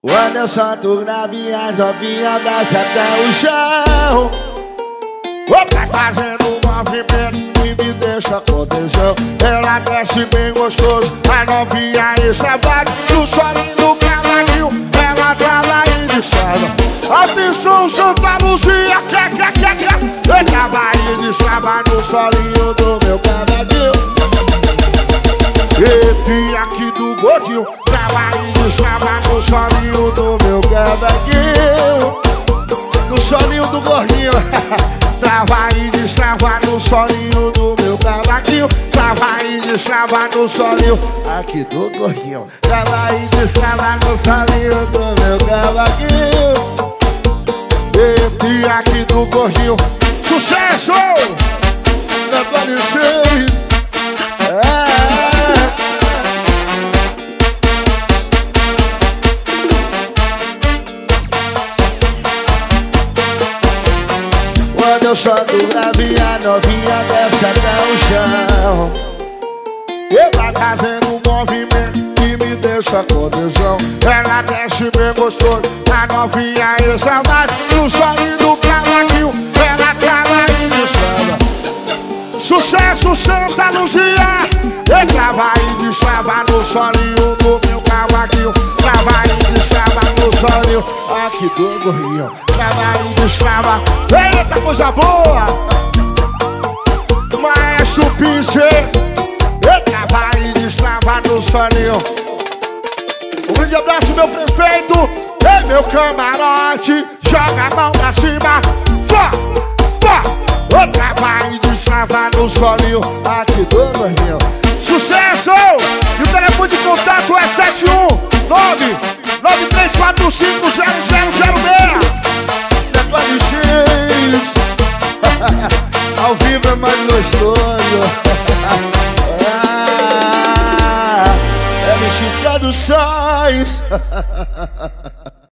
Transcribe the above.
Quando eu solto grave, as novinha desce até o chão. Vai fazendo um movimento que me deixa com tesão. Ela desce bem gostoso, a novinha extravagante. No solinho do cavalinho, ela trava e destrava. Atenção, Santa Luzia, eu trava e destrava no solinho do meu cavalinho. Esse aqui do gordinho, trava e destrava no solinho do meu cavalinho. No solinho do gordinho. Trava e destrava no solinho do meu cavaquinho. Trava e destrava no solinho aqui do gordinho. Trava e destrava no solinho do meu cavaquinho. Esse aqui do gordinho. Sucesso! Antônio Cheis. Quando eu solto grave, a novinha desce até o chão. Vai fazendo um movimento que me deixa com tesão. Ela desce bem gostoso, a novinha extravagante. No solinho do cavaquinho, ela trava e destrava. Sucesso, Santa Luzia! Eu trava e destrava no solinho do meu cavaquinho. Trava e destrava no solinho aqui do gordinho. Trava e destrava. Eita, coisa boa! Maestro Pincel. Eu trava e destrava no solinho. Um grande abraço, meu prefeito. Ei, meu camarote. Joga a mão pra cima. Fá, fá. Eu trava e destrava no solinho aqui do gordinho. Sucesso! E o telefone de contato é 719 9345 0006. Antônio Cheis. Ao vivo é mais gostoso. MX Produções.